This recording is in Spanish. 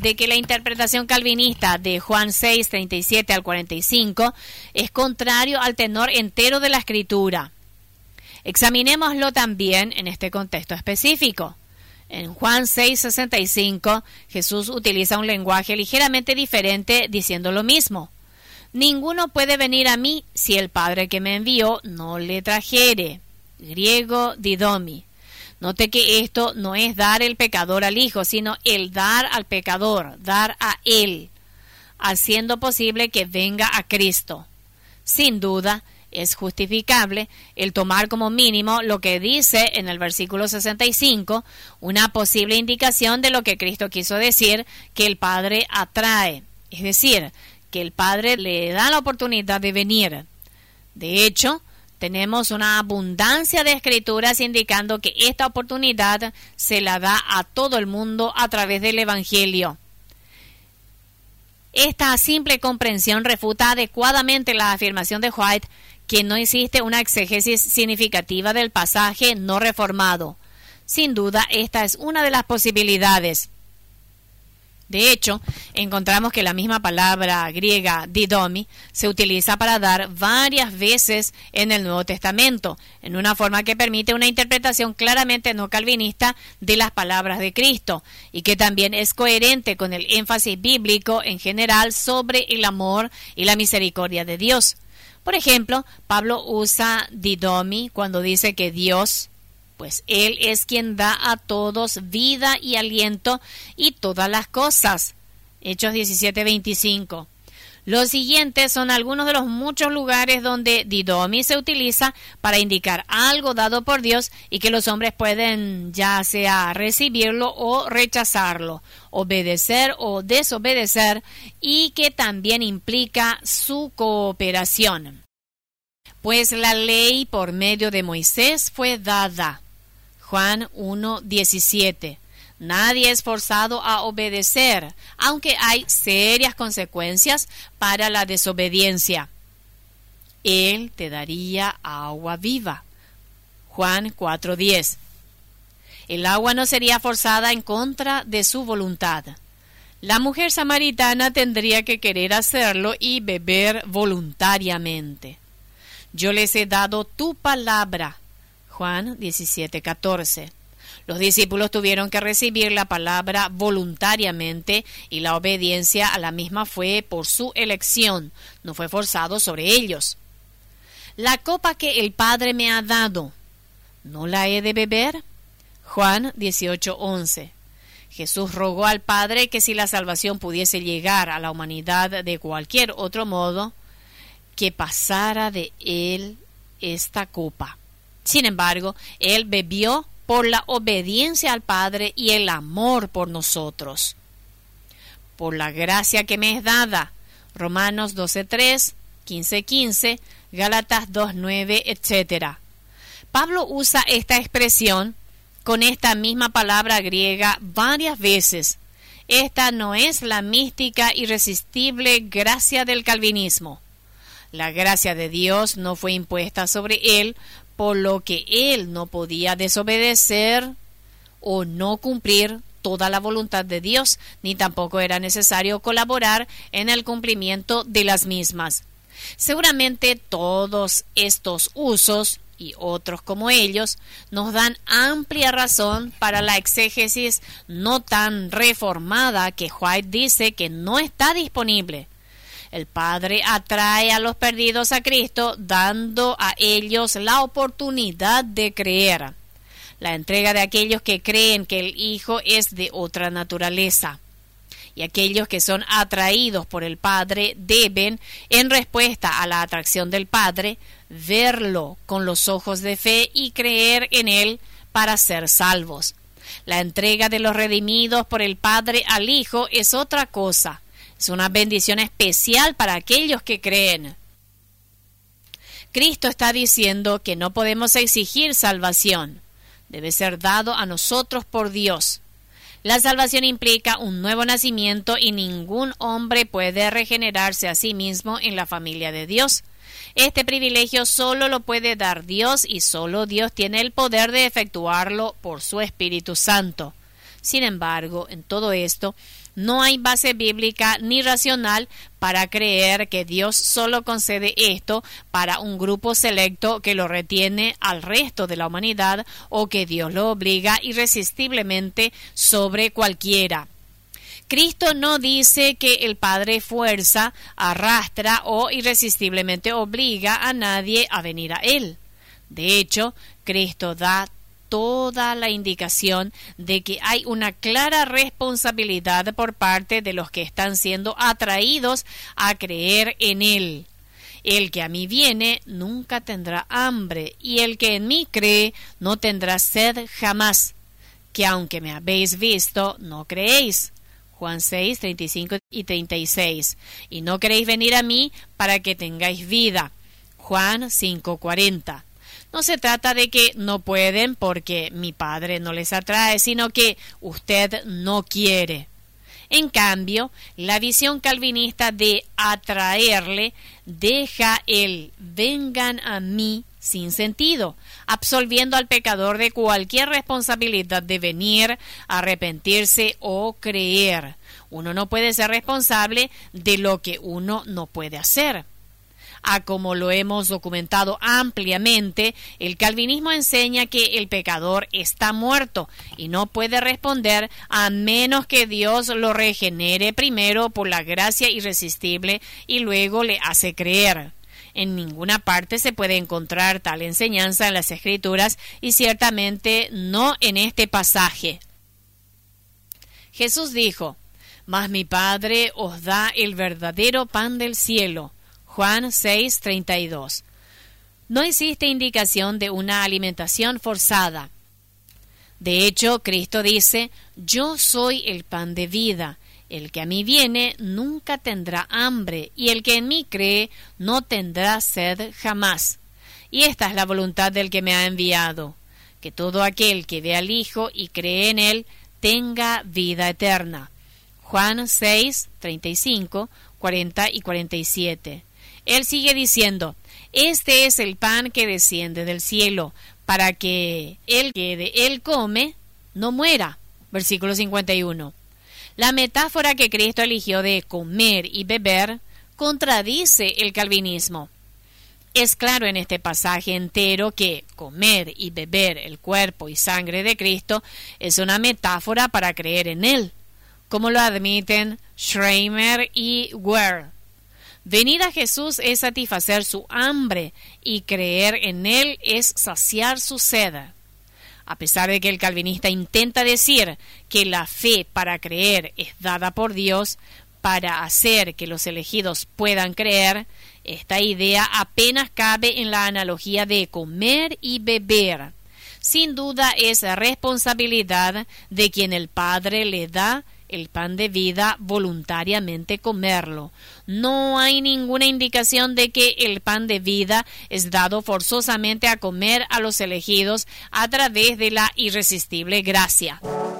de que la interpretación calvinista de Juan 6, 37 al 45 es contrario al tenor entero de la Escritura. Examinémoslo también en este contexto específico. En Juan 6, 65, Jesús utiliza un lenguaje ligeramente diferente diciendo lo mismo. Ninguno puede venir a mí si el Padre que me envió no le trajere. Griego, didomi. Note que esto no es dar el pecador al Hijo, sino el dar al pecador, dar a Él, haciendo posible que venga a Cristo. Sin duda, es justificable el tomar como mínimo lo que dice en el versículo 65, una posible indicación de lo que Cristo quiso decir, que el Padre atrae, es decir, que el Padre le da la oportunidad de venir. De hecho, tenemos una abundancia de escrituras indicando que esta oportunidad se la da a todo el mundo a través del Evangelio. Esta simple comprensión refuta adecuadamente la afirmación de White que no existe una exégesis significativa del pasaje no reformado. Sin duda, esta es una de las posibilidades. De hecho, encontramos que la misma palabra griega didomi se utiliza para dar varias veces en el Nuevo Testamento, en una forma que permite una interpretación claramente no calvinista de las palabras de Cristo, y que también es coherente con el énfasis bíblico en general sobre el amor y la misericordia de Dios. Por ejemplo, Pablo usa didomi cuando dice que Dios, pues Él es quien da a todos vida y aliento y todas las cosas. Hechos 17:25. Los siguientes son algunos de los muchos lugares donde didomi se utiliza para indicar algo dado por Dios y que los hombres pueden ya sea recibirlo o rechazarlo, obedecer o desobedecer, y que también implica su cooperación. Pues la ley por medio de Moisés fue dada. Juan 1:17. Nadie es forzado a obedecer, aunque hay serias consecuencias para la desobediencia. Él te daría agua viva. Juan 4:10. El agua no sería forzada en contra de su voluntad. La mujer samaritana tendría que querer hacerlo y beber voluntariamente. Yo les he dado tu palabra. Juan 17:14. Los discípulos tuvieron que recibir la palabra voluntariamente y la obediencia a la misma fue por su elección, no fue forzado sobre ellos. La copa que el Padre me ha dado, ¿no la he de beber? Juan 18:11. Jesús rogó al Padre que si la salvación pudiese llegar a la humanidad de cualquier otro modo, que pasara de él esta copa. Sin embargo, él bebió por la obediencia al Padre y el amor por nosotros. Por la gracia que me es dada, Romanos 12:3, 15:15, Gálatas 2:9, etc. Pablo usa esta expresión con esta misma palabra griega varias veces. Esta no es la mística irresistible gracia del calvinismo. La gracia de Dios no fue impuesta sobre él, por lo que él no podía desobedecer o no cumplir toda la voluntad de Dios, ni tampoco era necesario colaborar en el cumplimiento de las mismas. Seguramente todos estos usos y otros como ellos nos dan amplia razón para la exégesis no tan reformada que White dice que no está disponible. El Padre atrae a los perdidos a Cristo, dando a ellos la oportunidad de creer. La entrega de aquellos que creen que el Hijo es de otra naturaleza. Y aquellos que son atraídos por el Padre deben, en respuesta a la atracción del Padre, verlo con los ojos de fe y creer en Él para ser salvos. La entrega de los redimidos por el Padre al Hijo es otra cosa. Es una bendición especial para aquellos que creen. Cristo está diciendo que no podemos exigir salvación. Debe ser dado a nosotros por Dios. La salvación implica un nuevo nacimiento y ningún hombre puede regenerarse a sí mismo en la familia de Dios. Este privilegio solo lo puede dar Dios y solo Dios tiene el poder de efectuarlo por su Espíritu Santo. Sin embargo, en todo esto, No hay base bíblica ni racional para creer que Dios solo concede esto para un grupo selecto que lo retiene al resto de la humanidad, o que Dios lo obliga irresistiblemente sobre cualquiera. Cristo no dice que el Padre fuerza, arrastra o irresistiblemente obliga a nadie a venir a Él. De hecho, Cristo da toda la indicación de que hay una clara responsabilidad por parte de los que están siendo atraídos a creer en Él. El que a mí viene nunca tendrá hambre, y el que en mí cree no tendrá sed jamás. Que aunque me habéis visto, no creéis. Juan 6, 35 y 36. Y no queréis venir a mí para que tengáis vida. Juan 5, 40. No se trata de que no pueden porque mi Padre no les atrae, sino que usted no quiere. En cambio, la visión calvinista de atraerle deja el vengan a mí sin sentido, absolviendo al pecador de cualquier responsabilidad de venir, arrepentirse o creer. Uno no puede ser responsable de lo que uno no puede hacer. Como lo hemos documentado ampliamente, el calvinismo enseña que el pecador está muerto y no puede responder a menos que Dios lo regenere primero por la gracia irresistible y luego le hace creer. En ninguna parte se puede encontrar tal enseñanza en las Escrituras, y ciertamente no en este pasaje. Jesús dijo: «Mas mi Padre os da el verdadero pan del cielo». Juan 6, 32. No existe indicación de una alimentación forzada. De hecho, Cristo dice: «Yo soy el pan de vida. El que a mí viene nunca tendrá hambre, y el que en mí cree no tendrá sed jamás». Y esta es la voluntad del que me ha enviado, que todo aquel que ve al Hijo y cree en Él tenga vida eterna. Juan 6, 35, 40 y 47. Él sigue diciendo: «Este es el pan que desciende del cielo, para que el que de él come no muera». Versículo 51. La metáfora que Cristo eligió de comer y beber contradice el calvinismo. Es claro en este pasaje entero que comer y beber el cuerpo y sangre de Cristo es una metáfora para creer en Él, como lo admiten Schreiner y Ware. Venir a Jesús es satisfacer su hambre, y creer en Él es saciar su sed. A pesar de que el calvinista intenta decir que la fe para creer es dada por Dios para hacer que los elegidos puedan creer, esta idea apenas cabe en la analogía de comer y beber. Sin duda es responsabilidad de quien el Padre le da el pan de vida voluntariamente comerlo. No hay ninguna indicación de que el pan de vida es dado forzosamente a comer a los elegidos a través de la irresistible gracia.